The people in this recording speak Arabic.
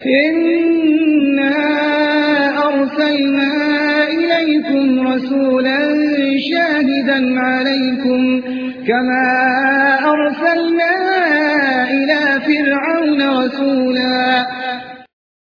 إِنَّا أَرْسَلْنَا إِلَيْكُمْ رَسُولًا شَاهِدًا عَلَيْكُمْ كَمَا أَرْسَلْنَا إِلَىٰ فِرْعَوْنَ رَسُولًا